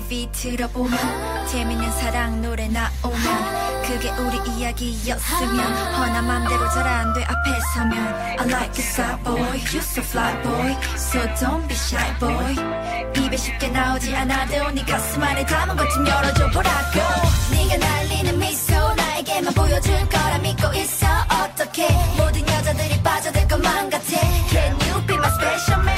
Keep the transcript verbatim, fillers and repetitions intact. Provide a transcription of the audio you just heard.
티비 틀어보면 재밌는 사랑 노래 나오면 그게 우리 이야기였으면 허나 맘대로 잘 안 돼 앞에 서면 I like a sad boy, you so fly boy So don't be shy boy 입에 쉽게 나오지 않아도 네 가슴 안에 담은 것 좀 열어줘 보라고 네가 날리는 미소 나에게만 보여줄 거라 믿고 있어 어떡해 모든 여자들이 빠져들 것만 같아 Can you be my special man